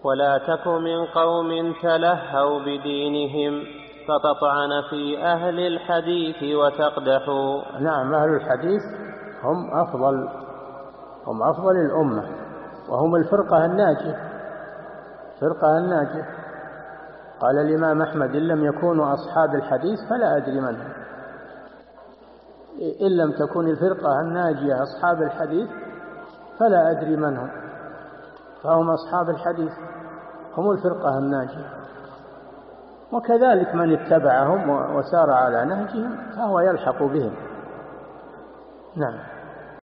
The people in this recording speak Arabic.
ولا تك من قوم تلهوا بدينهم فتطعن في أهل الحديث وتقدحوا. نعم، أهل الحديث هم أفضل الأمة، وهم الفرقة الناجية. قال الإمام أحمد: إن لم يكونوا أصحاب الحديث فلا أدري من هم. إن لم تكن الفرقة الناجية أصحاب الحديث فلا أدري من هم. فهم أصحاب الحديث، هم الفرقة الناجية، وكذلك من اتبعهم وسار على نهجهم فهو يلحق بهم. نعم.